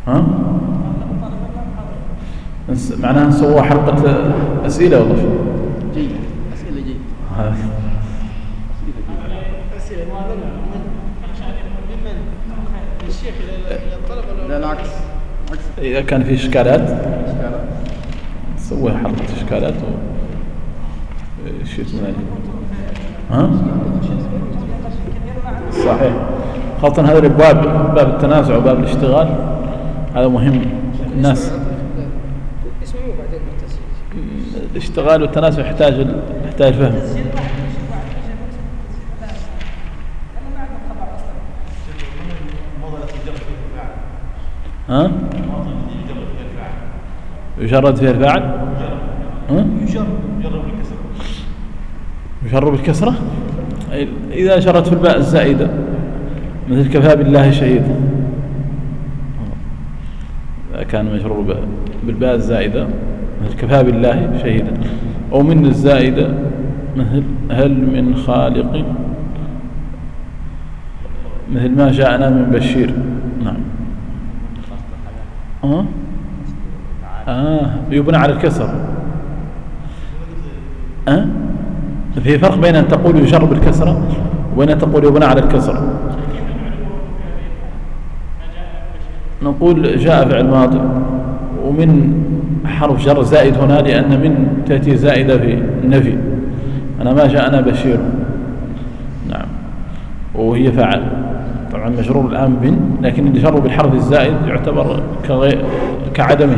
ها؟ معناها نسوى حلقة أسئلة ولا شيء؟ جيد، أسئلة جيد. أسئلة ممن الشيخ للطلبة؟ لا العكس. إذا كان في إشكالات نسوي حلقة إشكالات وشيء من ها؟ صحيح، خاصة هذا الأبواب، باب التنازع وباب الاشتغال، هذا مهم. الناس الاشتغال والتنازع يحتاج فهم. ها؟ يجرد فيها الفاعل؟ يجرب الكسرة؟ إذا جرت في الباء الزائدة مثل كفى بالله شهيدا، كان مجرور بالباء الزائدة مثل كفى بالله شهيدا، أو من الزائدة مثل هل من خالق مثل ما جاءنا من بشير. نعم. يبنى على الكسر. في فرق بين أن تقول يجر بالكسرة وبين أن تقول يبنى على الكسر. نقول جاء فعل ماضي ومن حرف جر زائد هنا، لأن من تأتي زائدة في النفي. أنا ما جاءنا بشير. نعم. وهي فعل طبعا مجرور الآن بن، لكن اللي جر بالحرف الزائد يعتبر كعدمه.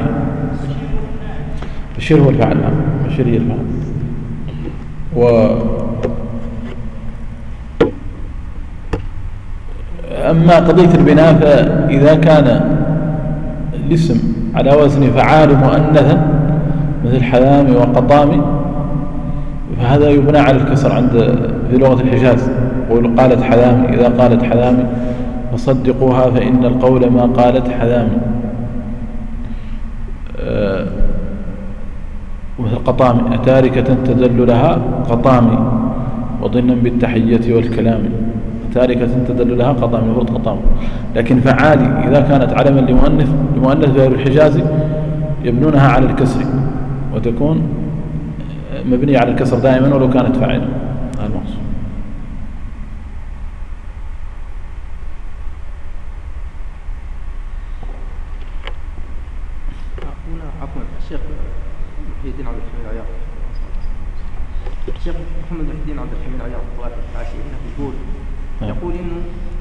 بشير هو الفعل الآن، بشير هي الفعل. أما قضية البناء، فإذا كان الاسم على وزن فعال مؤنثا مثل حذامي وقطامي فهذا يبنى على الكسر عند في لغة الحجاز. يقول قالت حذامي، إذا قالت حذامي فصدقوها فإن القول ما قالت حذامي. مثل قطامي أتاركة تدل لها قطامي وضنا بالتحية والكلام. تاركة تدل لها قطامي، المفروض قطامي. لكن فعالي إذا كانت علما لمؤنث غير الحجازي يبنونها على الكسر وتكون مبنية على الكسر دائما ولو كانت فاعلة. هذا المقصود. عفوا الشيخ محي الدين عبد الحميد عياض. الشيخ محمد محي الدين عبد الحميد عياض طلاب العاشر هنا يقول إنه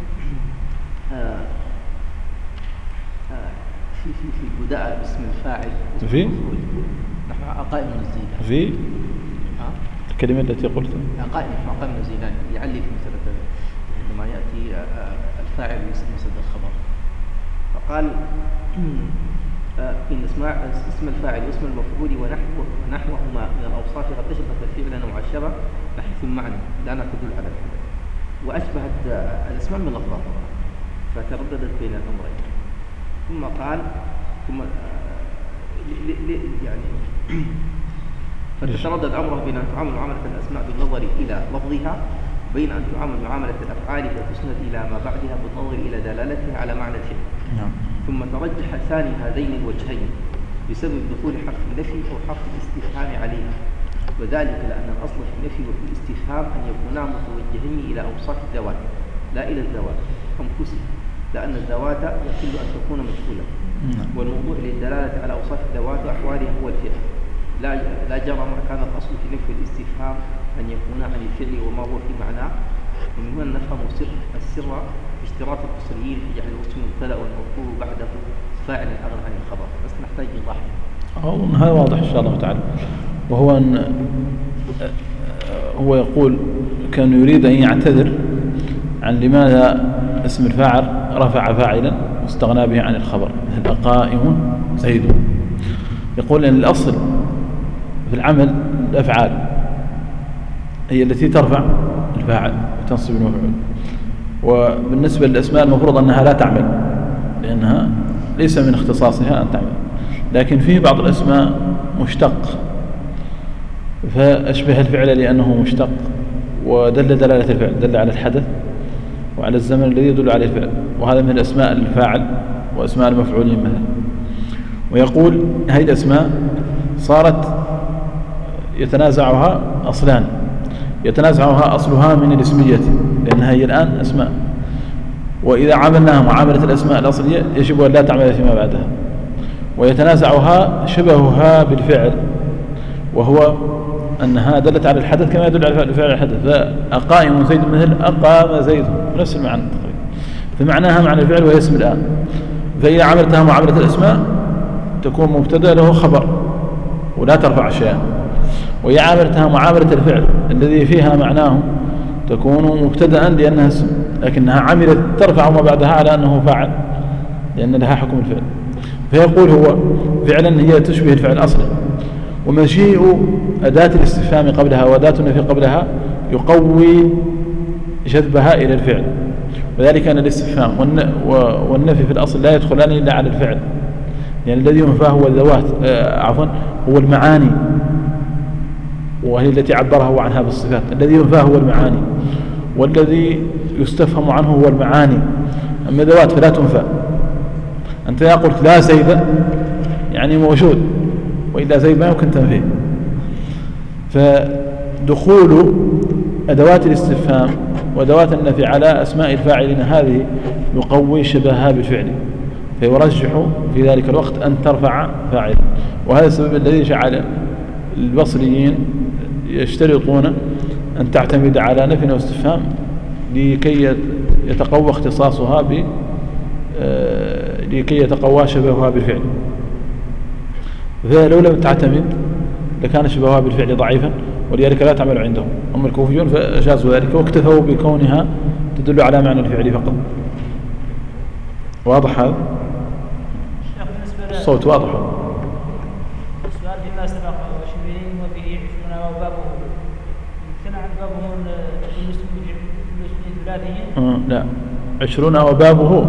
في البداء باسم الفاعل في نحو قائم الزيدان في الكلمة التي قلتها قائم الزيدان يعلي في مثل عندما يأتي الفاعل يسد الخبر، فقال إن اسم الفاعل واسم المفعول ونحوهما من الأوصاف قد أشبهت الفعل نوع الشبه نحيث المعنى لا تدل على الفعل، وأشبهت الاسماء من الألفاظ فترددت بين الأمرين. ثم قال يعني فتتردد أمره بين أن تعامل معاملة الأسماء بالنظر إلى لفظها وبين أن تعامل معاملة الأفعال فتسند إلى ما بعدها بالنظر إلى دلالتها على معنى الفعل. ثم ترجح ثاني هذين الوجهين بسبب دخول حرف النفي أو حرف الاستفهام عليها، وذلك لأن الأصل في النفي وفي الاستفهام أن يكونا متوجهين إلى أوصاف الذوات لا إلى الذوات أنفسها، لأن الذوات يقل أن تكون مجهولة، والموضوع للدلالة على أوصاف الذوات وأحوالها هو الفعل. لا جرم كان الأصل في نفي الاستفهام أن يكون عن الفعل وما هو في معناه، ومن هنا نفهم السر اشتراط البصريين في جعل الاسم مبتدأ والمفعول بعده فاعل أغنى عن الخبر، بس نحتاج إيضاح. هذا واضح إن شاء الله تعالى. وهو أن هو يقول كان يريد أن يعتذر عن لماذا اسم الفاعل رفع فاعلا واستغنى به عن الخبر مثل قائم زيد. يقول أن الأصل في العمل الأفعال هي التي ترفع الفاعل وتنصب المفعول، وبالنسبة للأسماء المفروض أنها لا تعمل لأنها ليس من اختصاصها أن تعمل، لكن فيه بعض الأسماء مشتق فأشبه الفعل لأنه مشتق ودل دلالة الفعل، دل على الحدث وعلى الزمن الذي يدل عليه الفعل، وهذا من الأسماء الفاعل وأسماء المفعولين مثلا. ويقول هذه الأسماء صارت يتنازعها أصلان، يتنازعها أصلها من الاسمية لأنها هي الآن أسماء، وإذا عملناها معاملة الأسماء الأصلية يجب أن لا تعمل فيما بعدها. ويتنازعها شبهها بالفعل، وهو أنها دلت على الحدث كما يدل على الفعل الحدث. فأقائم زيد مثل أقام زيد، نفس المعنى تقريبا، فمعناها معنى الفعل وهي اسم الآن. فإذا عملتها معاملة الأسماء تكون مبتدأ له خبر ولا ترفع شيئا، وإذا عملتها معاملة الفعل الذي فيها معناه تكون مبتدأ لأنها اسم، لكنها عملت ترفع ما بعدها على أنه فاعل لأن لها حكم الفعل. فيقول هو فعلا هي تشبه الفعل أصلا، ومجيء أداة الاستفهام قبلها وأداة النفي قبلها يقوي جذبها إلى الفعل، وذلك أن الاستفهام والنفي في الأصل لا يدخلان إلا على الفعل، يعني الذي ينفى هو الذوات هو المعاني، وهي التي عبره عنها بالصفات. الذي ينفى هو المعاني، والذي يستفهم عنه هو المعاني، أما الذوات فلا تنفى. أنت إذا قلت لا زيد يعني موجود، وإلا زيد ما يمكن تنفيه. فدخول أدوات الاستفهام وأدوات النفي على أسماء الفاعلين هذه يقوي شبهها بالفعل، فيرجح في ذلك الوقت أن ترفع فاعلا. وهذا السبب الذي جعل البصريين يشترطون أن تعتمد على نفي واستفهام لكي يتقوى اختصاصها لكي يتقوى شبهها بالفعل. فلو لم تعتمد لكان شبهها بالفعل ضعيفا، ولذلك لا تعمل عندهم. أما الكوفيون فجازوا ذلك واكتفوا بكونها تدل على معنى الفعل فقط. واضح هذا؟ الصوت واضح. السؤال فيما سبق وشبهه وبه عشرون وبابه امتنع بابه بالنسبة للثلاثيين؟ لا 20 وبابه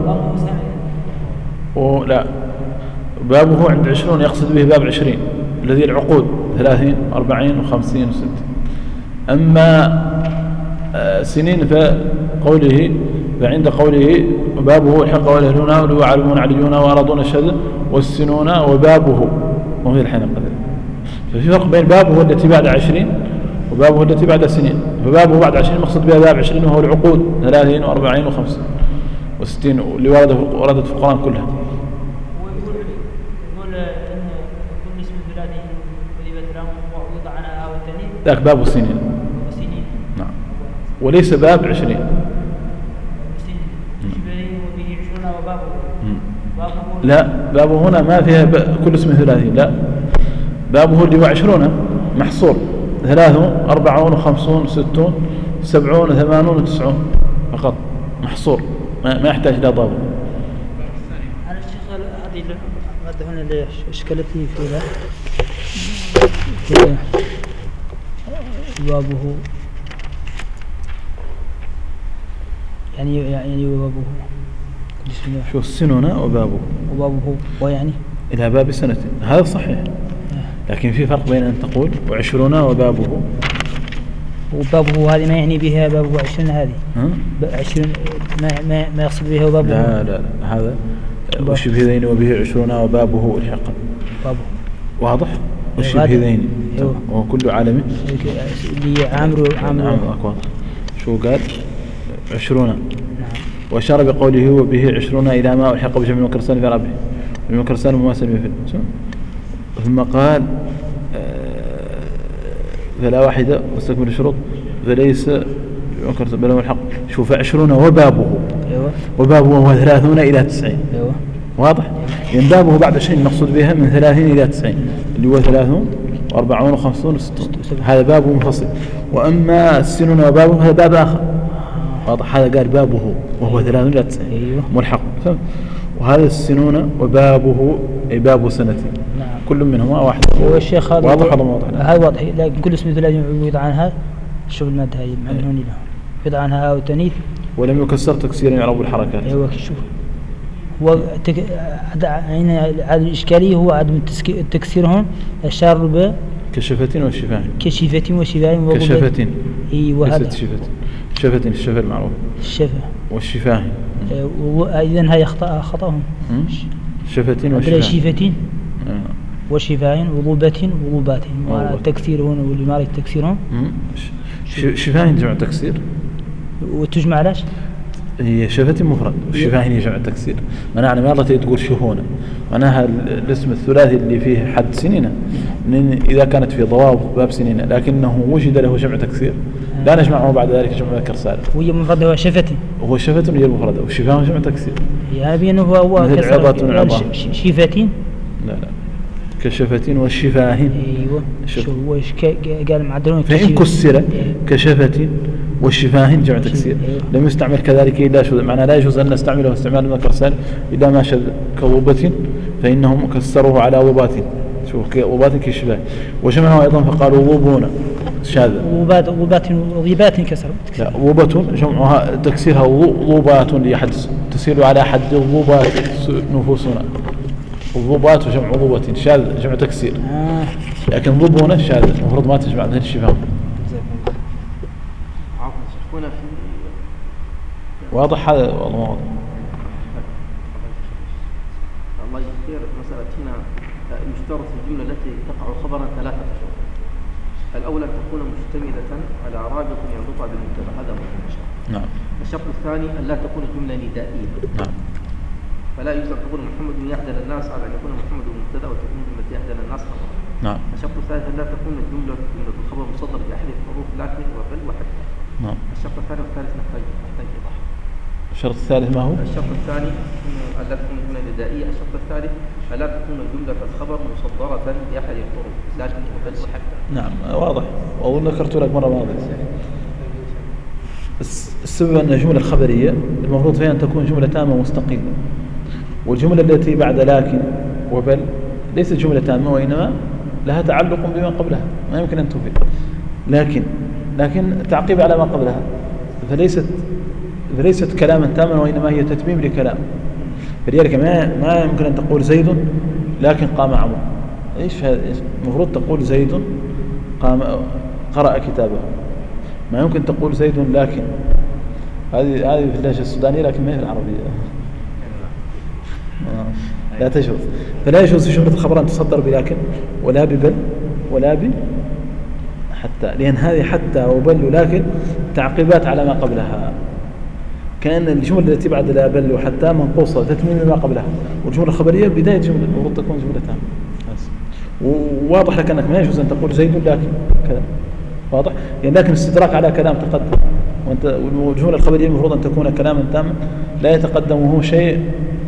لا، بابه عند 20 يقصد به باب 20 الذي العقود 30 40 و50 و60. أما سنين فقوله فعند قوله بابه الحق والأهلون والعلمون عليون وأرضون الشهد والسنون وبابه، وهي الحين قدر. ففي فرق بين بابه التي بعد 20 وبابه التي بعد سنين. فبابه بعد 20 مقصد بها باب 20 وهو العقود 30 و40 و50 و60 اللي وردت في القرآن كلها. يقول إن كل اسم ثلاثي كذبت لهم ووضع عنها والتاني ذاك باب السنين. نعم، وليس باب 20. لا، بابه هنا ما فيها كل اسم ثلاثي، لا، بابه اللي هو 20 محصور 30 40 50 60 70 80 و90 فقط محصور، ما يحتاج إلى ضابط. أنا الشيخ هذه المادة هنا اللي أشكلت لي فيها بابه يعني وبابه شو السنون وبابه ويعني إلى باب سنة، هذا صحيح، لكن في فرق بين أن تقول 20 وبابه هذه ما يعني بها بابه 20 هذه 20 ما يقصد بها وبابه. لا هذا وشبه ذين وبه 20 وبابه الحقا بابه واضح. وشبه ذين وهو كل عالم اللي عامر واضح. شو قال 20 وأشار بقوله وبه 20 إلى ما ألحق بجمع المكرسان في ربه المكرسان مماثل مثل، ثم قال فلا واحدة واستكمل الشروط فليس بل هو الحق. شوف 20 وبابه وبابه هو 30 إلى 90 واضح. يعني بابه بعد 20 نقصد بها من 30 إلى 90 اللي هو 30 و40 و50 و60 هذا بابه منفصل. وأما السنون وبابه هذا باب آخر واضح. هذا قال بابه وهو 30 إلى 90 ملحق. وهذا السنون وبابه أي باب سنتي كل منهما واحد. والشيخ هذا واضح ولا واضح؟ هذا واضح. لكن كل اسم ثلاثي يوضع عنها شوف المادة هاي ممنون له يوضع عنها وتنيث ولم يكسر تكسيرا يعرب الحركات. ايوه شوف هو هنا الإشكالية هو عدم التكسير هون أشار كشفتين وشفاهين. كشفة وشفاهين كشفتين. أيوة هذا. شفتين الشفة المعروف. الشفة. والشفاهين. إذن هاي خطأهم. شفتين وشفاهين. شفتين. وشفاهين وضوبة وضوبات. التكسير هنا واللي ما التكسيرهم. شفاهين جمع تكسير. وتجمع علاش؟ هي شفتين مفرد والشفاهين جمع تكسير. معناها ما الله تقول شهونة. معناها الاسم الثلاثي اللي فيه حد سنين إذا كانت في ضوابط باب سنين لكنه وجد له جمع تكسير لا نجمعه بعد ذلك جمع ذكر سالم. وهي مفرد هو شفتين. هو شفتين هي المفردة والشفاهين جمع تكسير. يعني بينه هو عظة شفتين. لا كشفتين والشفاهين. ايوه شو هو قال معدلون فإن كسر كشفتين والشفاهين جمع تكسير. لم يستعمل كذلك إلا شذ معناه لا يجوز أن نستعمله استعمال المذكر سالم إلا ما شذ كوبة فإنهم كسروه على وبات. شوف وبات كشفاه وجمعه أيضا فقالوا وبونا شاذ. وبات كسر. لا وبة جمعها تكسيرها وبات لأحد تسير على حد وبات نفوسنا. الضبات وجمع ضبة شاذ جمع تكسير. لكن ضبونا شاذ المفروض ما تجمع ذهن الشفاء. واضح هذا والله واضح. الله يذكر مسألة هنا يشترط الجملة التي تقع خبرا 3 شروط. الأولى أن تكون مشتملة على رابط يربطها بالمبتدا هذا مهم. نعم. الشرط الثاني أن لا تكون الجملة ندائية. نعم. فلا يجوز أن تقول محمد يعدل الناس على أن يكون محمد مبتدا وتكون جملة يعدل الناس خبر. نعم. الشرط الثالث أن لا تكون جملة الخبر مصدر بأحد الحروف لكن وبل وحتى. نعم. الشرط الثاني والثالث نحتاج إيضاح. الشرط الثالث ما هو؟ الشرط الثاني أن لا تكون الجملة ندائية. الشرط الثالث أن لا تكون الجملة الخبر مصدرة بأحد الحروف لكن وبل وحتى. نعم واضح وأظن ذكرت لك مرة ماضية. السبب أن الجملة الخبرية المفروض فيها أن تكون جملة تامة مستقيمة. والجملة التي بعد لكن وبل ليست جملة تامة وإنما لها تعلق بما قبلها ما يمكن أن تفيد. لكن تعقيب على ما قبلها فليست كلاما تاما وإنما هي تتميم لكلام. فلذلك ما يمكن أن تقول زيد لكن قام عمرو. إيش هذا؟ المفروض تقول زيد قرأ كتابه. ما يمكن تقول زيد لكن هذه في اللهجة السودانية لكن ما هي في العربية. لا تجوز. فلا يجوز جملة الخبر أن تصدر بلكن ولا ببل ولا حتى لأن هذه حتى وبل ولكن تعقيبات على ما قبلها. كأن الجملة التي بعد لا بل وحتى منقوصة تتميم ما قبلها. والجملة الخبرية بداية جملة المفروض تكون جملة تامة. وواضح لك أنك ما يجوز أن تقول زيد لكن كذا واضح يعني لكن استدراك على كلام تقدم والجملة الخبرية المفروض أن تكون كلاما تاما لا يتقدمه شيء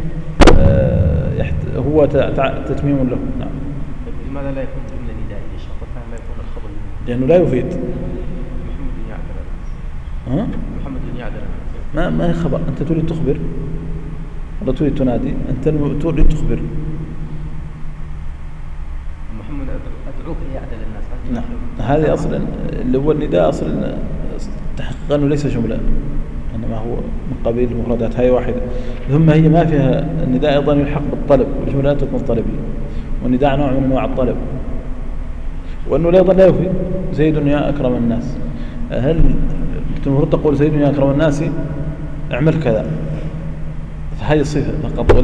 هو تتميم له. نعم. لماذا لا يكون جملة ندائية؟ الشرط الثاني لا يكون الخبر لأنه لا يفيد. محمد يعدل. محمد يعدل. ما هي خبر. أنت تريد تخبر ولا تريد تنادي؟ أنت تريد تخبر. محمد أدعوك ليعدل الناس. نعم. هذه أصلا اللي هو النداء أصلا تحقيقا أنه ليس جملة إنما هو من قبيل المفردات. هاي واحدة. ثم هي ما فيها النداء أيضا يلحق بالطلب والجملة لا تكون طلبية والنداء نوع من أنواع الطلب. وأنه أيضا لا يفيد زيد يا أكرم الناس. هل المفروض تقول زيد يا أكرم الناس اعمل كذا فهذه صفة فقط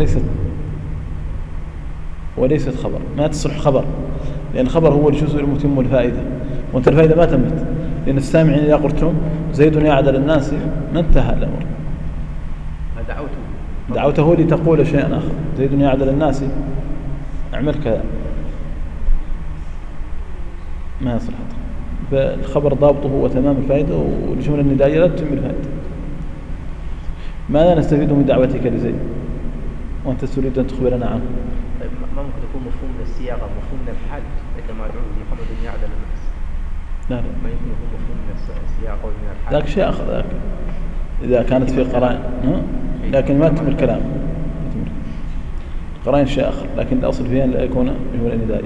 وليست خبر. ما تصلح خبر لأن الخبر هو الجزء المتم الفائدة وأنت الفائدة ما تمت لأن السامعين إذا قلتم زيد يعدل الناس ما انتهى الأمر. دعوته لتقول شيئا آخر. زيد يعدل الناس اعمل كذا ما يصلح. فالخبر ضابطه هو تمام الفائدة والجملة الندائية لا تتم الفائدة. ماذا نستفيد من دعوتك لزيد وأنت تريد أن تخبرنا عنه؟ ما ممكن يكون مفهوم من السياق أو مفهوم من الحال عندما أدعو محمد يعدل الناس. لا ما يمكن يكون مفهوم من السياق أو من الحال. ذاك شيء آخر ذاك إذا كانت في قرائن لكن ما تتم الكلام. قرائن شيء آخر لكن الأصل فيها لا يكون جملة ندائية.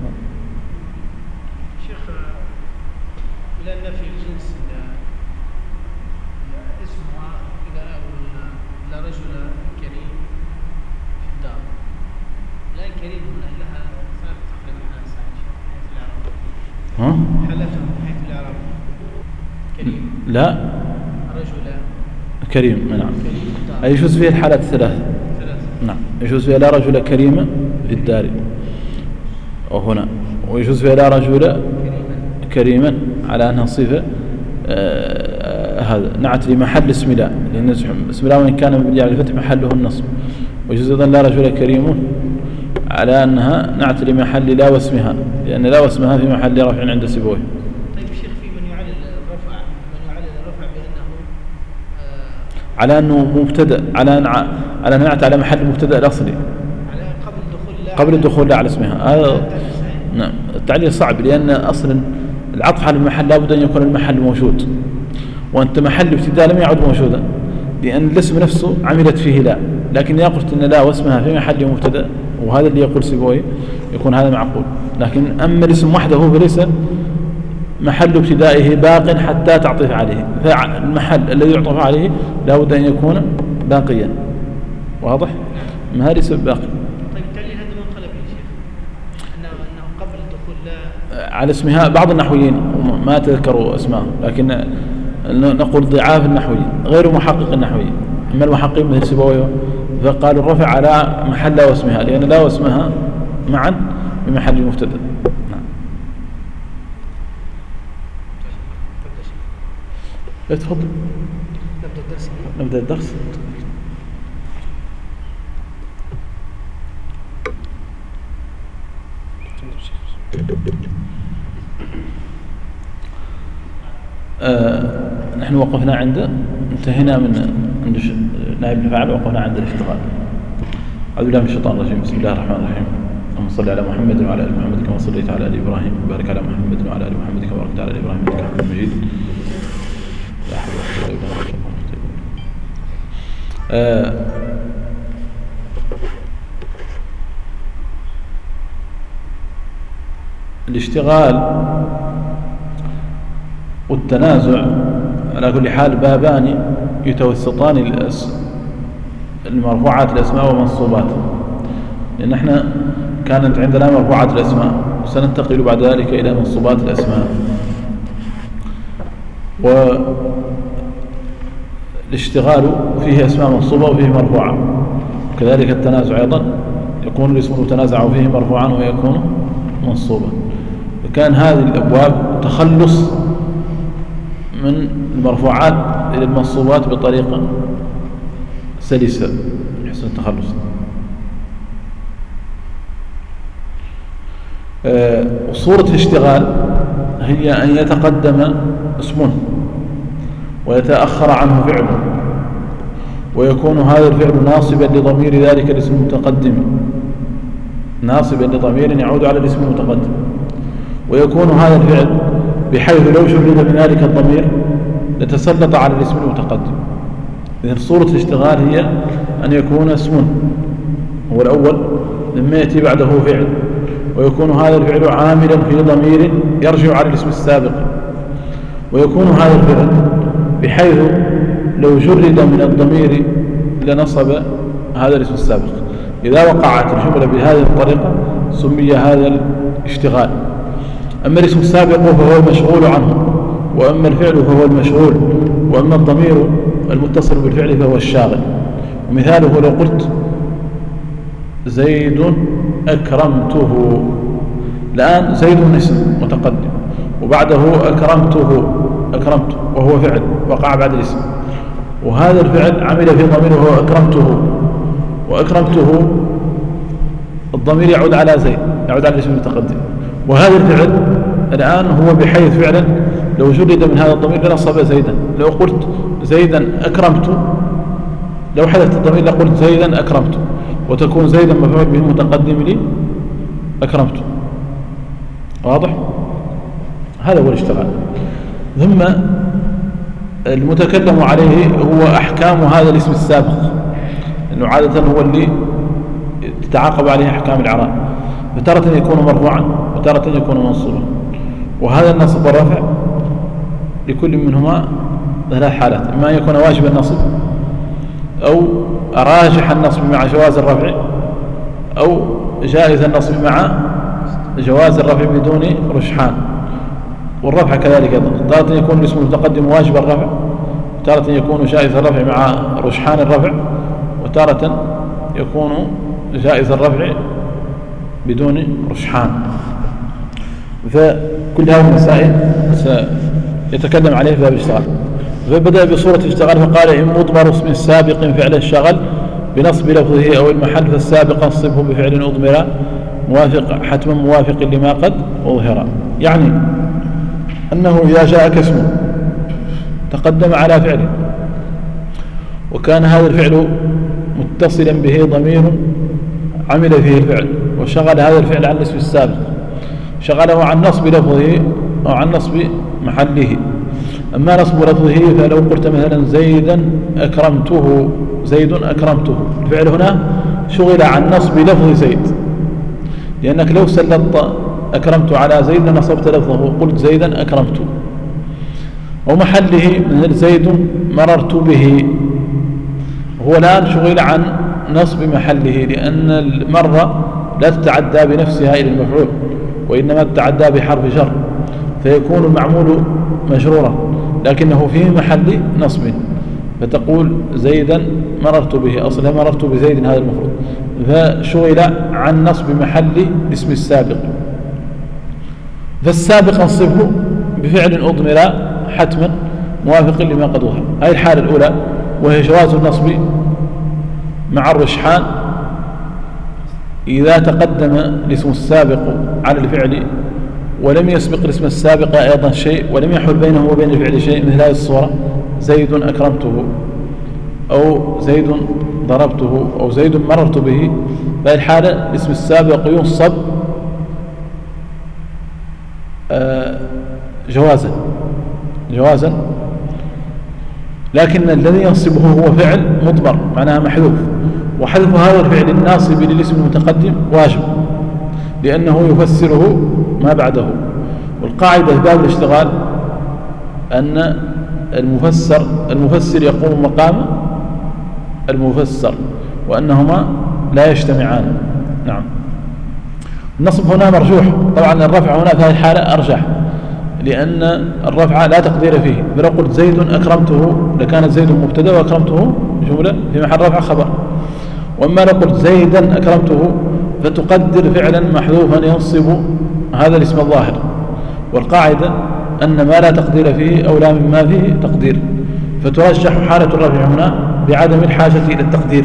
شيخ إلى النفي الجنس اسمها إذا لا رجل كريم في الدار لا كريم هنا لها ثلاث تقريبا حالات في العرب لا رجل كريم، نعم. كريم أي يجوز فيه الحالات الثلاث. نعم، يجوز فيها لا رجل كريما في الدار وهنا، ويجوز فيها لا رجل كريما على أنها صفة هذا نعت لمحل اسم لا، لأن اسم لا وإن كان مبني على الفتح محله النصب. ويجوز أيضا لا رجل كريم على أنها نعت لمحل لا واسمها، لأن لا واسمها في محل رفع عند سيبويه. طيب شيخ، في من يعلل الرفع بأنه على أنه مبتدأ، على أن نعت على محل مبتدأ الأصلي قبل الدخول لا على اسمها. هذا نعم التعليل صعب، لأن أصلا العطف على المحل لابد أن يكون المحل موجود، وأنت محل ابتداء لم يعد موجودا، لأن الاسم نفسه عملت فيه لا، لكن إذا قلت أن لا واسمها في محل مبتدأ، وهذا اللي يقول سيبويه، يكون هذا معقول. لكن أما الاسم وحده فليس محل ابتدائه باق حتى تعطف عليه، فالمحل الذي يعطف عليه لابد أن يكون باقيا. واضح؟ ما هذا ليس باقي. طيب التعليل هذا من قلب يا شيخ، أنه قبل الدخول لا على اسمها. بعض النحويين ما تذكروا اسماء، لكن نقول ضعاف النحويين غير محقق النحويين. أما المحققين مثل سيبويه فقالوا الرفع على محل لا واسمها، لأن لا واسمها معا بمحل المبتدأ. نعم. تفضل. نبدأ الدرس. نحن وقفنا انتهينا من عند نائب الفاعل، وقفنا عند الاشتغال. أعوذ بالله من الشيطان الرجيم. بسم الله الرحمن الرحيم. اللهم صل على محمد وعلى ال محمد كما صليت على ال ابراهيم، وبارك على محمد وعلى ال محمد كما باركت على ال ابراهيم انك حميد مجيد. لا حول ولا قوة الا بالله. الاشتغال والتنازع على كل حال بابان يتوسطان المرفوعات الأسماء ومنصوبات، لأن احنا كانت عندنا مرفوعات الأسماء، وسننتقل بعد ذلك إلى منصوبات الأسماء. والاشتغال فيه أسماء منصوبة وفيه مرفوعة، وكذلك التنازع أيضا يكون الاسم المتنازع فيه مرفوعا ويكون منصوبا. فكان هذه الأبواب تخلص من المرفوعات إلى المنصوبات بطريقة سلسة حسن التخلص. صورة الاشتغال هي أن يتقدم اسم ويتأخر عنه فعل، ويكون هذا الفعل ناصبا لضمير ذلك الاسم المتقدم، ناصبا لضمير يعود على الاسم المتقدم، ويكون هذا الفعل بحيث لو شرد من ذلك الضمير لتسلط على الاسم المتقدم. إذن صورة الاشتغال هي أن يكون اسم هو الأول لما يأتي بعده فعل، ويكون هذا الفعل عاملا في ضمير يرجع على الاسم السابق، ويكون هذا الفعل بحيث لو جرد من الضمير لنصب هذا الاسم السابق. إذا وقعت الجملة بهذه الطريقة سمي هذا الاشتغال. أما الاسم السابق فهو المشغول عنه، وأما الفعل فهو المشغول، وأما الضمير المتصل بالفعل فهو الشاغل. ومثاله لو قلت زيد أكرمته، الآن زيد اسم متقدم وبعده أكرمته وهو فعل وقع بعد الاسم، وهذا الفعل عمل في ضميره وهو وأكرمته الضمير يعود على زيد، يعود على الاسم المتقدم. وهذا الفعل الآن هو بحيث فعلا لو جرد من هذا الضمير لنصب زيدا. لو قلت زيدا أكرمت، لو حدث الضمير لقلت زيدا أكرمت، وتكون زيدا مفعول به متقدم لي أكرمت. واضح؟ هذا هو الاشتغال. ثم المتكلم عليه هو أحكام هذا الاسم السابق، لأنه عادة هو اللي تتعاقب عليه أحكام الإعراب، فتارة يكون مرفوعا وتارة يكون منصوبا. وهذا النصب والرفع لكل منهما ثلاث حالات: إما أن يكون واجب النصب، أو راجح النصب مع جواز الرفع، أو جائز النصب مع جواز الرفع بدون رجحان. والرفع كذلك أيضا، تارة يكون الاسم المتقدم واجب الرفع، وتارة يكون جائز الرفع مع رجحان الرفع، وتارة يكون جائز الرفع بدون رجحان. فكل هذه المسائل سيتكلم عليه في باب الاشتغال. فبدأ بصورة الاشتغال فقال إن مضمر اسم سابق فعل الشغل بنصب لفظه أو المحل فالسابق انصبه بفعل أضمر موافق حتما موافق لما قد أظهر. يعني أنه إذا جاءك اسم تقدم على فعل وكان هذا الفعل متصلا به ضمير عمل فيه الفعل وشغل هذا الفعل عن الاسم السابق، شغله عن نصب لفظه أو عن نصب محله. أما نصب لفظه فلو قلت مثلا زيدا أكرمته، زيد أكرمته، الفعل هنا شغل عن نصب لفظ زيد، لأنك لو سلطت أكرمت على زيد نصبت لفظه وقلت زيدا أكرمته. ومحله مثل زيد مررت به، هو الآن شغل عن نصب محله، لأن المرة لا تتعدى بنفسها إلى المفعول وإنما تتعدى بحرف جر، فيكون المعمول مجرورا لكنه في محل نصب، فتقول زيدا مررت به، أصلا مررت بزيد هذا المفروض، فشغل عن نصب محل اسم السابق. فالسابق انصبه بفعل أضمر حتما موافق لما قد ظهر. هذه الحالة الأولى وهي جواز النصب مع الرجحان إذا تقدم الاسم السابق على الفعل ولم يسبق الاسم السابق أيضا شيء ولم يحل بينه وبين الفعل شيء، مثل هذه الصورة زيد أكرمته أو زيد ضربته أو زيد مررت به. في الحالة الاسم السابق ينصب جوازا، لكن الذي ينصبه هو فعل مضمر معناها محذوف، وحذف هذا الفعل الناصب للاسم المتقدم واجب لأنه يفسره ما بعده. والقاعدة في باب الاشتغال أن المفسر يقوم مقام المفسر وأنهما لا يجتمعان. نعم. النصب هنا مرجوح، طبعا الرفع هنا في هذه الحالة أرجح لأن الرفع لا تقدير فيه، فلو قلت زيد أكرمته لكانت زيد مبتدا وأكرمته جملة في محل رفع خبر. وأما لو قلت زيدا أكرمته فتقدر فعلا محذوفا ينصب هذا الاسم الظاهر، والقاعدة أن ما لا تقدير فيه أولى مما فيه تقدير، فترجح حالة الرفع هنا بعدم الحاجة إلى التقدير،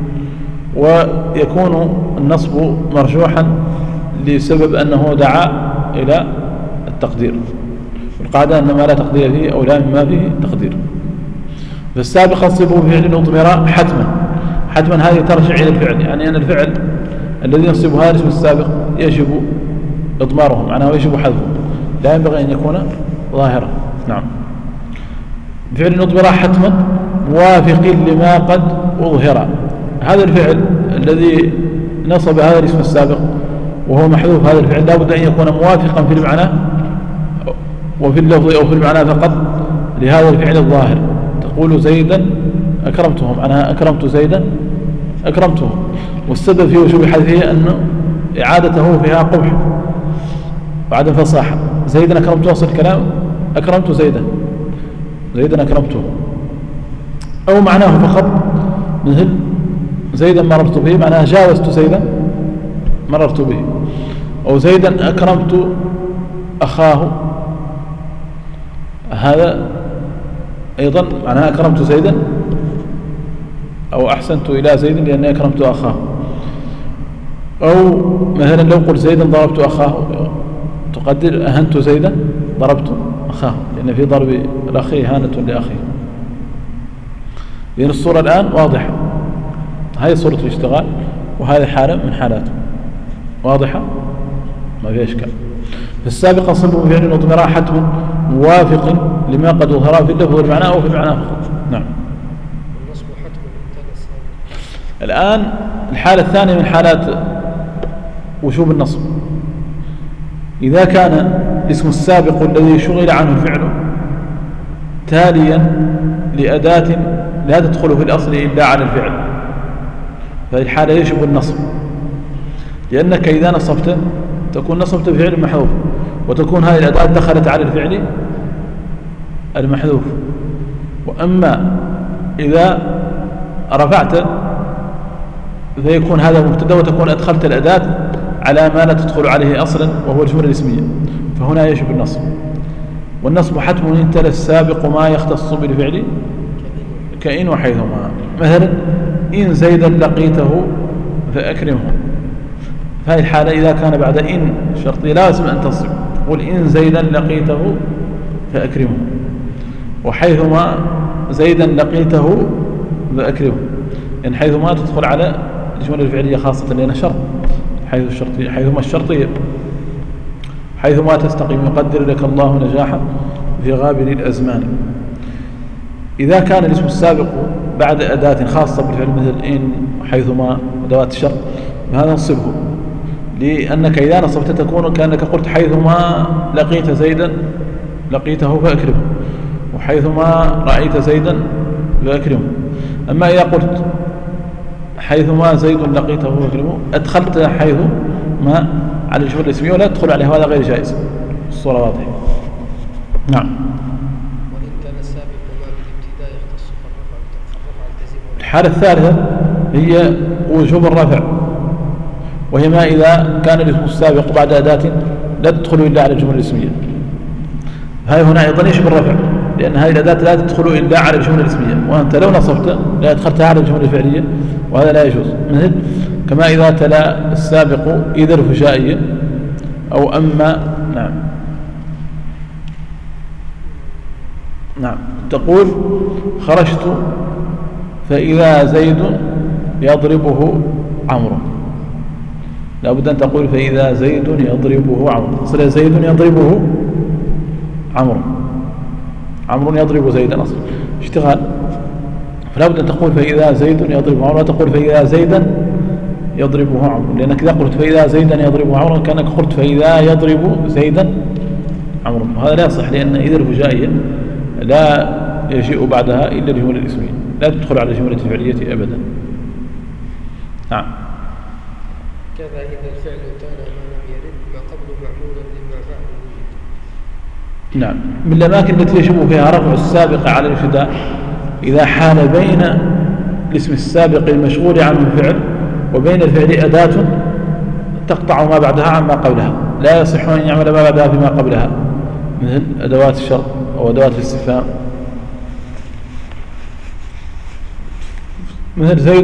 ويكون النصب مرجوحا لسبب أنه دعا إلى التقدير، والقاعدة أن ما لا تقدير فيه أولى مما فيه تقدير. فالسابق انصبه بفعل أضمر حتما هذه ترجع إلى الفعل، يعني أن الفعل الذي ينصب هذا الاسم السابق يجب إضماره معناه يجب حذفه، لا ينبغي أن يكون ظاهرا. نعم. فعل أضمر حتما موافق لما قد أظهر، هذا الفعل الذي نصب هذا الاسم السابق وهو محذوف، هذا الفعل لا بد أن يكون موافقا في المعنى وفي اللفظ أو في المعنى فقط لهذا الفعل الظاهر. تقول زيدا أكرمته معناها أكرمت زيدا أكرمته، والسبب في وجوب حذفه أن إعادته فيها قبح وعدم فصاحة. زيدا أكرمته أصل الكلام أكرمت زيدا أكرمته، أو معناه فقط مثل زيدا مررت به معناها جاوزت زيدا مررت به، أو زيدا أكرمت أخاه، هذا أيضا معناها أكرمت زيدا أو أحسنت إلى زيد لأني أكرمت أخاه. أو مثلا لو قلت زيدا ضربت أخاه تقدر أهنت زيدا ضربت أخاه، لأن في ضرب الأخي هانة لأخيه. لأن الصورة الآن واضحة، هذه صورة الاشتغال وهذه حالة من حالاته واضحة ما فيها إشكال. فالسابق صنبه بفعل أضمر حتما موافق لما قد أظهر في اللفظ والمعنى أو في المعنى فقط. نعم. الآن الحالة الثانية من حالات وجوب النصب، إذا كان الاسم السابق الذي شغل عنه الفعل تاليا لأداة لا تدخل في الأصل إلا على الفعل، فهذه الحالة يجب النصب، لأنك إذا نصبت تكون نصبت بفعل محذوف، وتكون هذه الأداة دخلت على الفعل المحذوف. وأما إذا رفعت فيكون هذا مبتدا وتكون أدخلت الأداة على ما لا تدخل عليه أصلا وهو الجملة الاسمية، فهنا يجب النصب. والنصب حتم إن تلا السابق ما يختص بالفعل كإن وحيثما. مثلا إن زيدا لقيته فأكرمه، فهذه الحالة إذا كان بعد إن شرطي لازم أن تصب، قل إن زيدا لقيته فأكرمه. وحيثما زيدا لقيته فأكرمه، يعني حيثما تدخل على الجملة الفعلية خاصة لأنها شرط، حيثما الشرطية، حيثما تستقيم يقدر لك الله نجاحا في غابر الأزمان. إذا كان الاسم السابق بعد أداة خاصة بالفعل مثل إن وحيثما أدوات الشرط فهذا نصبه، لأنك إذا نصبت تكون كأنك قلت حيثما لقيت زيدا لقيته فأكرمه، وحيثما رأيت زيدا فأكرمه. أما إذا قلت حيثما زيد لقيته فأكرمه أدخلت حيث ما على الجملة الاسمية ولا تدخل عليها، وهذا غير جائز. الصورة واضحة. نعم. وإن كان السابق ما بالابتداء يختص فالرفع التزم. الحالة الثالثة هي وجوب الرفع، وهي ما إذا كان الاسم السابق بعد أداة لا تدخل إلا على الجملة الاسمية. هاي هنا أيضا يجب الرفع، لأن هذه الأداة لا تدخل إلا على الجملة الاسمية، وأنت لو نصبت لا أدخلتها على الجملة الفعلية، وهذا لا يجوز. مثل كما إذا تلا السابق إذا الفجائية أو أما. نعم نعم. تقول خرجت فإذا زيد يضربه عمرو، لا بد أن تقول فإذا زيد يضربه عمرو، أصلا زيد يضربه عمرو، عمرو يضرب زيدا أصلا اشتغال، فلا بد أن تقول فإذا زيد يضربه عمرو، لا تقول فإذا زيدا يضربه عمرو، لأنك إذا قلت فإذا زيدا يضربه عمرو كأنك قلت فإذا يضرب زيدا عمرو، وهذا لا يصح، لأن إذا الفجائية لا يجيء بعدها إلا الجملة الاسمية، لا تدخل على الجملة الفعلية أبدا. نعم. كذا إذا الفعل كان ما لم يرد ما قبله معمولا لما بعده وجد. نعم. من الأماكن التي يجب فيها رفع السابق على الابتداء إذا حال بين الاسم السابق المشغول عنه الفعل وبين الفعل أداة تقطع ما بعدها عما قبلها، لا يصح أن يعمل ما بعدها فيما قبلها، مثل أدوات الشرط أو أدوات الاستفهام، مثل زيد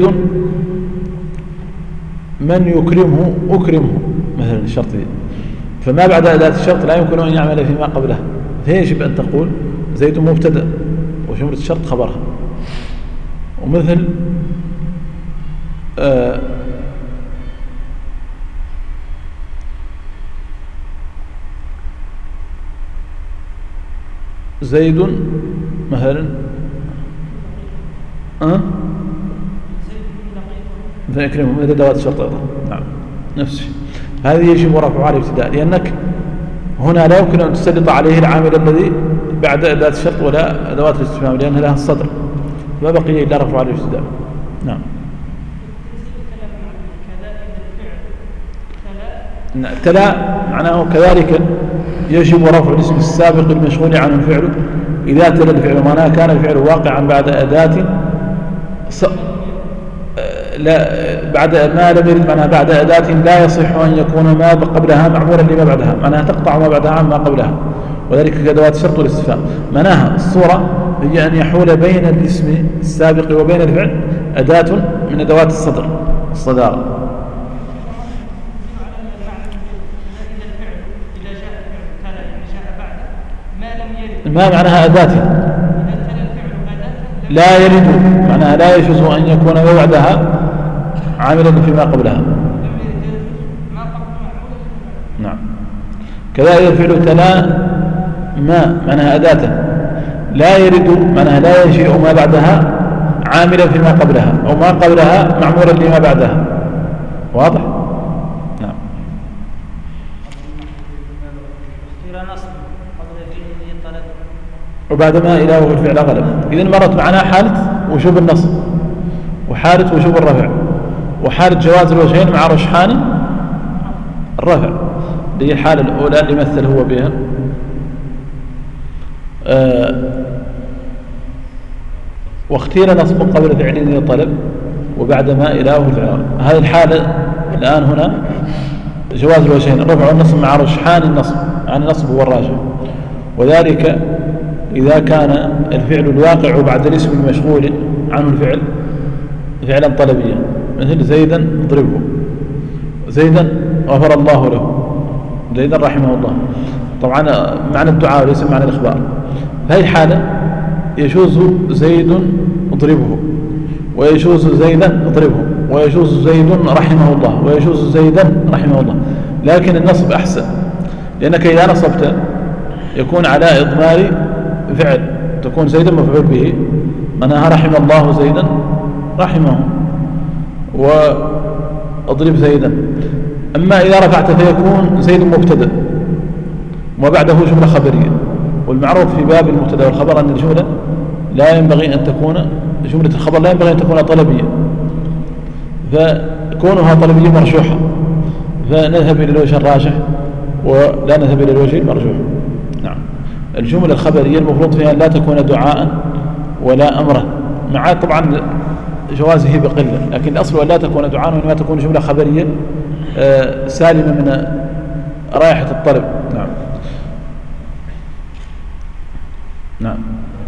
من يكرمه أكرمه مثلا الشرطية، فما بعد أداة الشرط لا يمكن أن يعمل فيما قبلها، فيجب أن تقول زيد مبتدأ وجملة الشرط خبرها. ومثل زيد مثلا فيكرمه مثل أدوات الشرط أيضا. نعم نفس الشيء، هذه يجب رفعها على الابتداء، لأنك هنا لا يمكن أن تسلط عليه العامل الذي بعد أداة الشرط ولا أدوات الاستفهام، لأنها لها الصدر، ما بقي إلا رفعها على الابتداء. نعم. تلا معناه كذلك يجب رفع الاسم السابق المشغول عنه الفعل إذا تلا الفعل، معناه كان الفعل واقعا بعد أداة لا بعد ما لم يرد، معناها بعد أداة لا يصح أن يكون ما قبلها معمولا لما بعدها، معناها تقطع ما بعدها عما قبلها، وذلك كأدوات الشرط والاستفهام. معناها الصورة هي أن يحول بين الاسم السابق وبين الفعل أداة من أدوات الصدارة. ما معناها أداة لا يرد، معناها لا يجوز أن يكون ما بعدها عاملا فيما قبلها. نعم. كذلك الفعل تلا ما معناها أداة لا يرد، معناها لا يجيء ما بعدها عاملا فيما قبلها أو ما قبلها معمولا لما بعدها. واضح؟ نعم. وبعدما إلى وهو الفعل غلب. إذن مرت معنا حالة وجوب النصب وحالة وجوب الرفع وحالة جواز الوجهين مع رجحان الرفع. هي الحالة الأولى اللي مثل هو بها. واختير نصب قبل فعل طلب وبعد ما إلاه الفعل. هذه الحالة الآن هنا جواز الوجهين، الرفع والنصب مع رجحان النصب، يعني النصب هو الراجح، وذلك إذا كان الفعل الواقع بعد الاسم المشغول عنه الفعل فعلا طلبيا، مثل زيدا اضربه، زيدا غفر الله له، زيدا رحمه الله. طبعا معنى الدعاء وليس معنى الإخبار. في هذه الحالة يجوز زيد اضربه، ويجوز زيدا اضربه، ويجوز زيد رحمه الله، ويجوز زيدا رحمه الله. لكن النصب أحسن، لأنك إذا نصبت يكون على إضمار فعل، تكون زيدا مفعول به، معناها رحم الله زيدا رحمه، واضرب زيدا. أما إذا رفعت فيكون زيد مبتدأ وبعده جملة خبرية، والمعروف في باب المبتدأ والخبر أن الجملة لا ينبغي أن تكون، جملة الخبر لا ينبغي أن تكون طلبية، فكونها طلبية مرجوحة، فنذهب إلى الوجه الراجح ولا نذهب إلى الوجه المرجوح. نعم. الجملة الخبرية المفروض فيها لا تكون دعاء ولا أمرا، مع طبعا جوازه بقلة، لكن الأصل أن لا تكون دعاء وإنما تكون جملة خبرية سالمة من رائحة الطلب. نعم. نعم.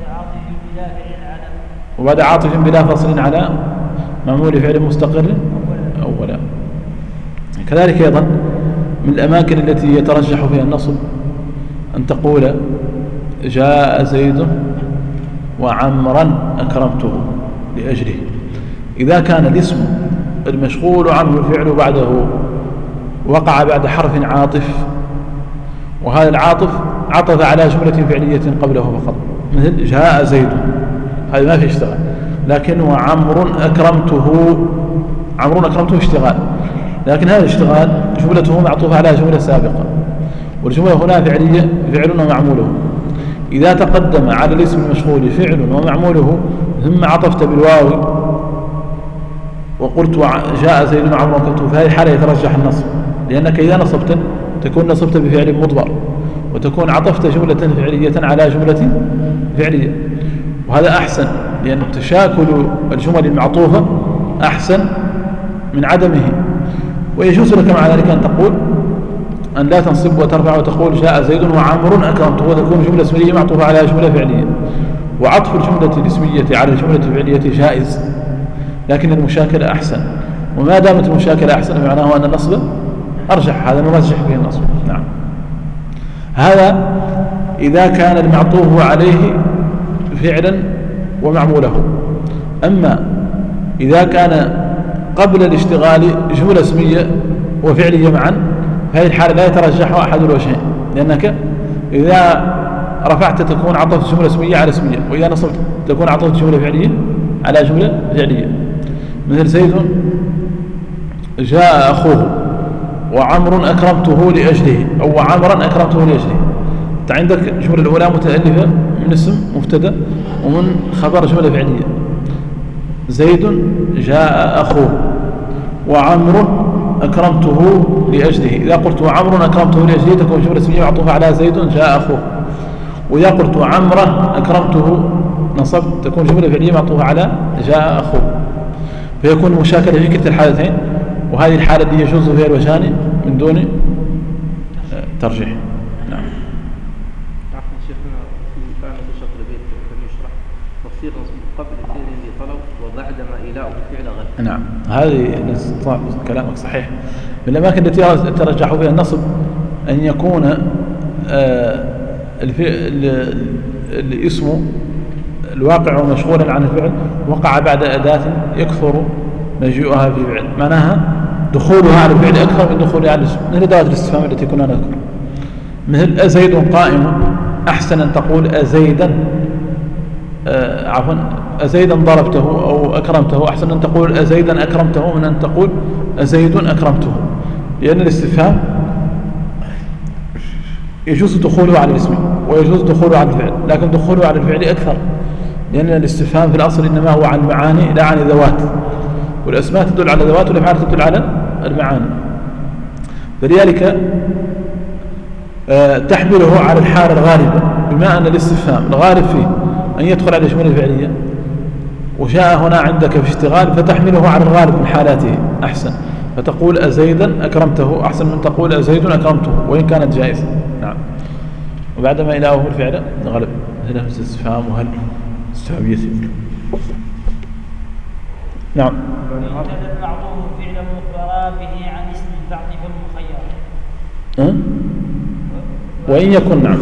وبعد عاطف بلا فصل على معمول فعل مستقر أولا. كذلك أيضا من الأماكن التي يترجح فيها النصب أن تقول جاء زيد وعمرا أكرمته لأجله، إذا كان الاسم المشغول عنه الفعل بعده وقع بعد حرف عاطف، وهذا العاطف عطف على جملة فعلية قبله فقط، مثل جاء زيد، هذا ما في اشتغال. لكن وعمر أكرمته، عمر أكرمته اشتغال، لكن هذا الاشتغال جملته معطوفة على جملة سابقة، والجملة هنا فعلية، فعل ومعموله. إذا تقدم على الاسم المشغول فعل ومعموله ثم عطفت بالواو وقلت جاء زيد وعمر أكرمته، في هذه الحالة يترجح النصب، لأنك إذا نصبت تكون نصبت بفعل مضمر، وتكون عطفت جملة فعلية على جملة فعلية، وهذا أحسن، لأن تشاكل الجمل المعطوفة أحسن من عدمه. ويجوز لك مع ذلك أن تقول أن لا تنصب وترفع وتقول جاء زيد وعمر أكرمته، وتكون جملة اسمية معطوفة على جملة فعلية، وعطف الجملة الاسمية على الجملة الفعلية جائز، لكن المشاكلة أحسن، وما دامت المشاكلة أحسن معناه أن النصب أرجح، هذا نرجح به النصب. نعم. هذا إذا كان المعطوف عليه فعلا ومعموله. أما إذا كان قبل الاشتغال جملة اسمية وفعلية معا، فهذه الحالة لا يترجح أحد الوجهين، لأنك إذا رفعت تكون عطفت جملة اسمية على اسمية، وإذا نصبت تكون عطفت جملة فعلية على جملة فعلية، مثل زيد جاء أخوه وعمر أكرمته لأجله، أو وعمرا أكرمته لأجله. أنت عندك الجملة الأولى متألفة من اسم مبتدأ ومن خبر جملة فعلية، زيد جاء أخوه وعمر أكرمته لأجله. إذا قلت وعمر أكرمته لأجله تكون جملة اسمية معطوفة على زيد جاء أخوه، وإذا قلت وعمر أكرمته نصب تكون جملة فعلية معطوفة على جاء أخوه، فيكون مشاكلة في كلتا الحالتين، وهذه الحالة التي يجوز فيها الوجهان من دون ترجيح. نعم. شيخنا في فهم الشطر بيت يشرح تفسير قبل فعل لطلب وبعد ما إلاه فعل غير. نعم، هذه كلامك صحيح. من الأماكن التي ترجح فيها النصب أن يكون الاسم الواقع ومشغولا عن الفعل وقع بعد أداة يكثر مجيئها في فعل، معناها دخولها على الفعل أكثر من دخولها على الاسم، من أدوات الاستفهام التي كنا نذكر، مثل أزيد قائم، أحسن أن تقول أزيدا أزيدا ضربته أو أكرمته، أحسن أن تقول أزيدا أكرمته من أن تقول أزيد أكرمته، لأن الاستفهام يجوز دخوله على الاسم ويجوز دخوله على الفعل، لكن دخوله على الفعل أكثر، لأن الاستفهام في الأصل إنما هو عن معاني لا عن ذوات، والأسماء تدل على ذوات والأفعال تدل على المعاني. فلذلك تحمله على الحالة الغالبة، بما أن الاستفهام الغالب فيه أن يدخل على الجملة الفعلية، وشاء هنا عندك في اشتغال فتحمله على الغالب من حالاته أحسن، فتقول أزيدا أكرمته أحسن من تقول أزيد أكرمته وإن كانت جائزة. نعم. وبعدما إلهه الفعل غلب هنا في الاستفهام وهل استفهام يثم. نعم. يعتبر بعضه فعل مخبرا به عن اسم البعض فالمخير. وإن يكن نعم.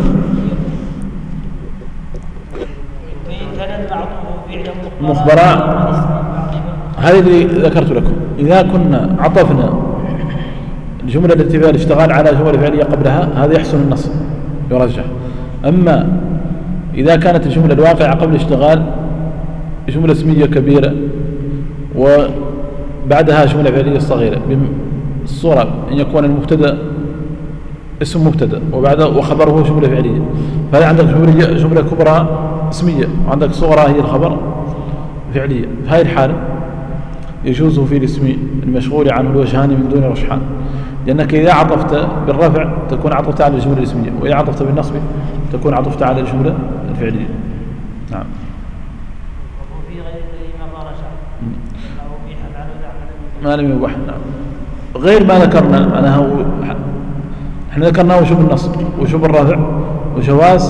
ويعتبر بعضه فعل مخبرا، هذه اللي ذكرت لكم. إذا كنا عطفنا الجملة التي فيها الاشتغال على جملة فعلية قبلها هذا يحسن النصب يرجح. أما إذا كانت الجملة الواقعة قبل الاشتغال جملة اسمية كبيرة وبعدها جملة فعلية صغيرة، بالصورة أن يكون المبتدأ اسم مبتدأ وخبره جملة فعلية، فهذا عندك جملة كبرى اسمية وعندك صغرى هي الخبر فعلية. في هذه الحالة يجوز في الاسم المشغول عنه الوجهان من دون رجحان، لأنك إذا عطفت بالرفع تكون عطفت على الجملة الاسمية، وإذا عطفت بالنصب تكون عطفت على الجملة الفعلية. نعم. وفي غير ما رجح ما لم يباح. نعم. غير ما ذكرنا معناها احنا ذكرنا وشو بالنصب وشو بالرفع وجواز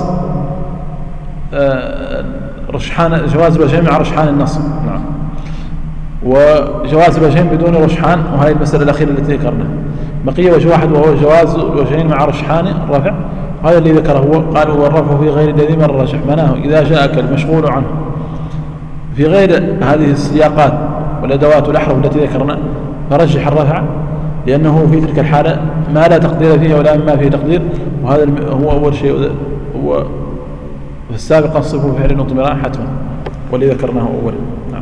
رجحان، جواز الوجهين مع رجحان النصب. نعم. وجواز الوجهين بدون رجحان، وهذه المسألة الأخيرة التي ذكرنا. بقي وجه واحد وهو جواز الوجهين مع رجحان الرفع، هذا اللي ذكره هو قال والرفع في غير الذي مر الرجح، معناه إذا جاءك المشغول عنه في غير هذه السياقات والأدوات والأحرف التي ذكرنا فرجح الرفع، لأنه في تلك الحالة ما لا تقدير فيه ولا ما فيه تقدير، وهذا هو أول شيء هو في السابق الصفه فعل مضمرا حتما واللي ذكرناه أولا. نعم.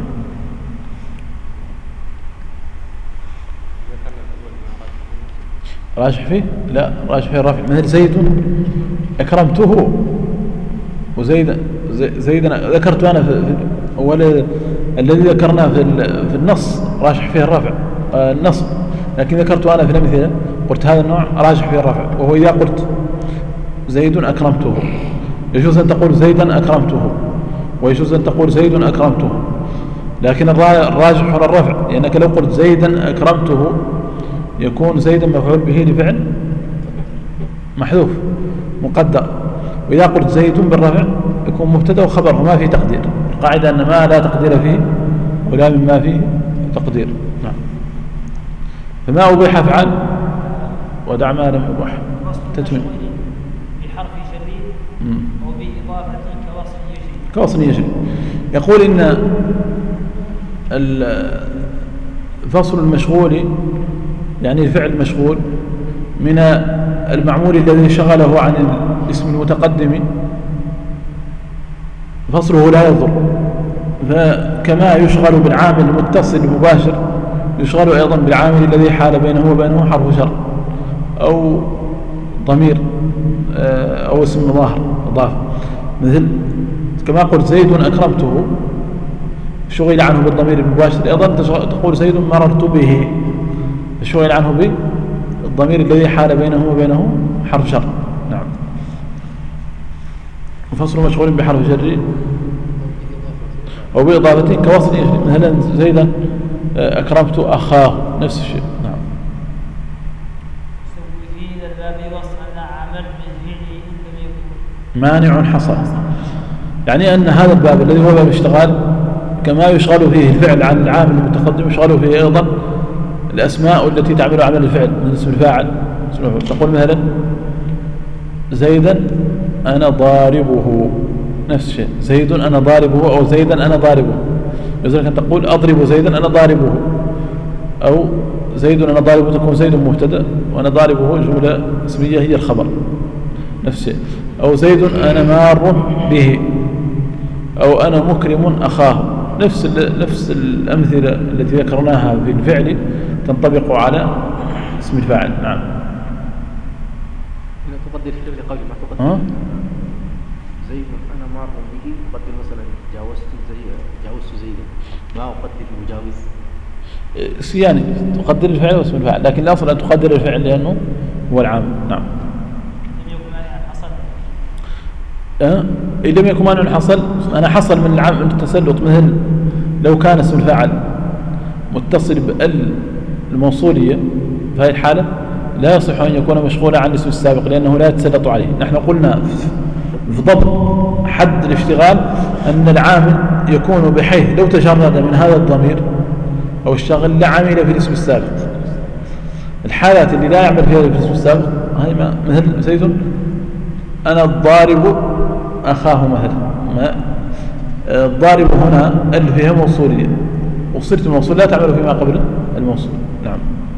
راجح فيه؟ لا، راجح فيه الرفع، مثل زيد أكرمته وزيد ذكرت أنا في الذي ذكرناه في النص راجح فيه الرفع النصب، لكن ذكرت أنا في الأمثلة قلت هذا النوع راجح فيه الرفع، وهو إذا قلت زيد أكرمته يجوز أن تقول زيدا أكرمته ويجوز أن تقول زيد أكرمته، لكن الراجح هو الرفع، لأنك لو قلت زيدا أكرمته يكون زيدا مفعول به لفعل محذوف مقدر، وإذا قلت زيد بالرفع يكون مبتدا وخبر وما فيه تقدير. القاعدة أن ما لا تقدير فيه ولا مما فيه تقدير. نعم. فما أبيح فعل ودع ما لم يباح. تتميم بحرف جر وبإضافة كوصل يجري. يقول إن الفصل المشغول يعني الفعل المشغول من المعمول الذي شغله عن الاسم المتقدم فصله لا يضر، فكما يشغل بالعامل المتصل المباشر يشغل أيضا بالعامل الذي حال بينه وبينه حرف جر أو ضمير أو اسم ظاهر إضافة، مثل كما قلت زيد أكرمته شغل عنه بالضمير المباشر، أيضا تقول زيد مررت به شغل عنه بالضمير الذي حال بينه وبينه حرف جر. نعم. وفصل مشغول بحرف جر أو بإضافة كوصل يجري، مثلا زيدا أكرمت أخاه نفس الشيء. نعم. مانع حصل، يعني أن هذا الباب الذي هو باب الاشتغال كما يشغل فيه الفعل عن العامل المتقدم يشغل فيه أيضا الأسماء التي تعمل عمل الفعل من اسم الفاعل. تقول مثلا زيدا أنا ضاربه نفس الشيء، زيد أنا ضاربه أو زيدا أنا ضاربه، يجوز أن تقول أضرب زيدا أنا ضاربه، أو زيد أنا ضاربه تكون زيد مبتدأ وأنا ضاربه جملة اسمية هي الخبر نفس الشيء، أو زيد أنا مار به أو أنا مكرم أخاه، نفس الأمثلة التي ذكرناها في الفعل تنطبق على اسم الفاعل. نعم. تقدر في قبل ما تقدر زيد أنا مار به، أقدر مثلا جاوزت زيدا، ما أقدر مجاوز، يعني تقدر الفعل واسم الفاعل، لكن الأصل أن تقدر الفعل لأنه هو العامل. نعم. إذا لم يكن مانع حصل، أنا حصل من التسلط، مثل لو كان اسم الفاعل متصل بال الموصولية في هذه الحالة لا يصح أن يكون مشغولا عن الاسم السابق لأنه لا يتسلط عليه. نحن قلنا في ضبط حد الاشتغال أن العامل يكون بحيث لو تجرد من هذا الضمير أو الشغل لا عمل في الاسم السابق. الحالات اللي لا يعمل فيها في الاسم السابق هي مثل زيد أنا الضارب أخاه مثلا، الضارب هنا اللي فيها موصولية وصلت الموصول لا تعمل فيما قبل الموصول. نعم.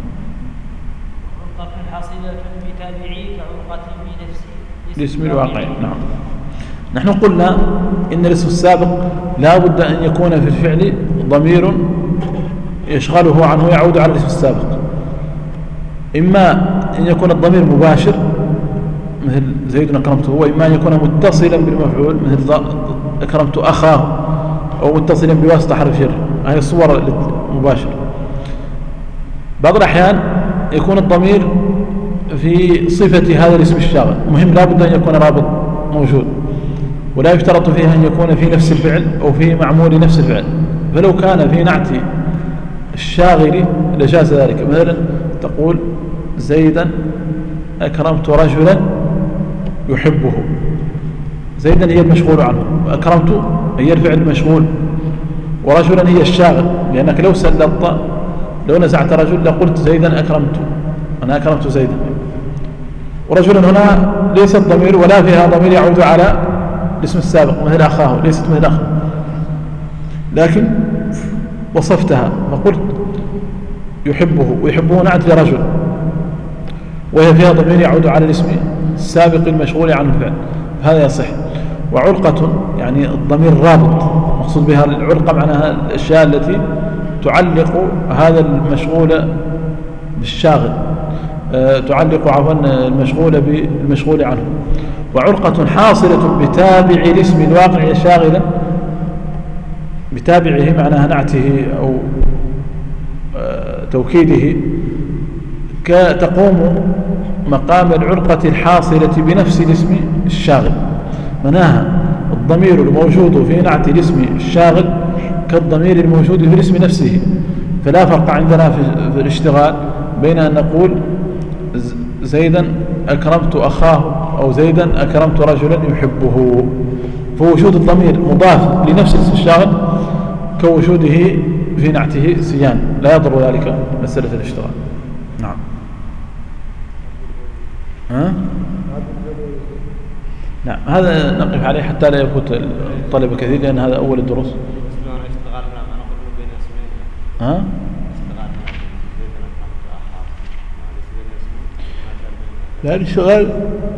عرقة حاصلة بتابعي كعرقة بنفسي الاسم الواقعي. نعم. نحن قلنا إن الاسم السابق لا بد أن يكون في الفعل ضمير يشغله عنه يعود على الاسم السابق، إما أن يكون الضمير مباشر مثل زيد أكرمته، وإما أن يكون متصلا بالمفعول مثل أكرمت أخاه، أو متصلا بواسطة حرف جر. هذه الصور المباشرة. بعض الأحيان يكون الضمير في صفة هذا الاسم الشاغل، مهم لا بد أن يكون رابط موجود، ولا يشترط فيه أن يكون في نفس الفعل أو في معمول نفس الفعل. فلو كان في نعت الشاغل لجاز ذلك. مثلا تقول زيدا أكرمت رجلا يحبه، زيدا هي المشغول عنه، وأكرمت هي الفعل المشغول، ورجلا هي الشاغل، لأنك لو سلطت لو نزعت رجل لقلت زيدا أكرمت، أنا أكرمت زيدا. ورجلا هنا ليس الضمير ولا فيها ضمير يعود على الاسم السابق مثل أخاه، ليست مثل أخ، لكن وصفتها فقلت يحبه، ويحبه نعت لرجل وهي فيها ضمير يعود على الاسم السابق المشغول عن الفعل، هذا يصح. وعلقة يعني الضمير الرابط، مقصود بها العلقة معناها الأشياء التي تعلق هذا المشغول بالشاغل، تعلق عفوا المشغول بالمشغول عنه. وعلقة حاصلة بتابع الاسم الواقع شاغلا، بتابعه معناها نعته أو توكيده، تقوم مقام العلقة الحاصلة بنفس الاسم الشاغل. معناها الضمير الموجود في نعت الاسم الشاغل كالضمير الموجود في الاسم نفسه، فلا فرق عندنا في الاشتغال بين أن نقول زيدا أكرمت أخاه أو زيدا أكرمت رجلا يحبه. فوجود الضمير مضاف لنفس الاسم الشاغل كوجوده في نعته سيان، لا يضر ذلك مسألة الاشتغال. نعم. نعم، هذا نقف عليه حتى لا يفوت الطلبة كثير، لأن هذا أول الدروس. لا، الاشتغال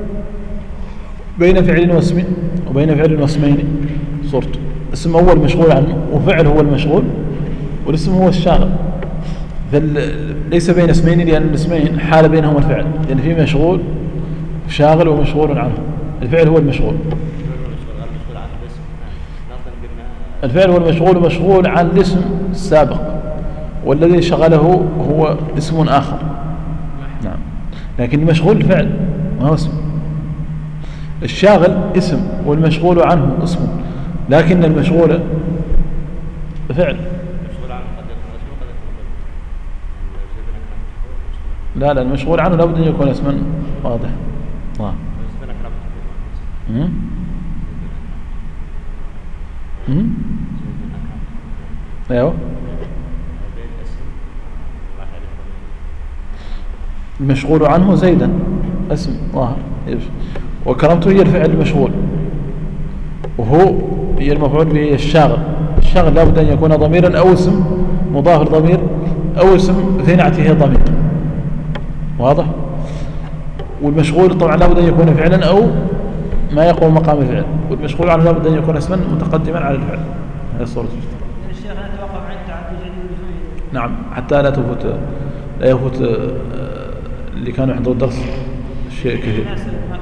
بين فعل واسم وبين فعل واسمين صورته. اسم أول مشغول عنه، وفعل هو المشغول، والاسم هو الشاغل. ليس بين اسمين، لأن الاسمين حال بينهما الفعل، لأن في مشغول شاغل ومشغول عنه. الفعل هو المشغول، الفعل هو المشغول ومشغول عن الاسم السابق، والذي شغله هو اسم آخر. نعم، لكن المشغول الفعل ما هو اسم. الشاغل اسم والمشغول عنه اسم، لكن المشغول فعل. لا، المشغول عنه لابد أن يكون اسما واضح. ايوه، المشغول عنه زيدا اسم ظاهر، وكرمته هي الفعل المشغول، وهو هي المفعول به الشاغل. الشاغل لابد أن يكون ضميرا أو اسم مضاف الضمير أو اسم في نعته ضمير، واضح. والمشغول طبعا لابد أن يكون فعلا أو ما يقوم مقام الفعل، والمشغول عنه لابد أن يكون اسما متقدما على الفعل. هذه صورة الاشتراك. الشيخ نتوقف عند تعدد الجديد. نعم، حتى لا يفوت اللي كانوا يحضروا الدرس شيء كثير.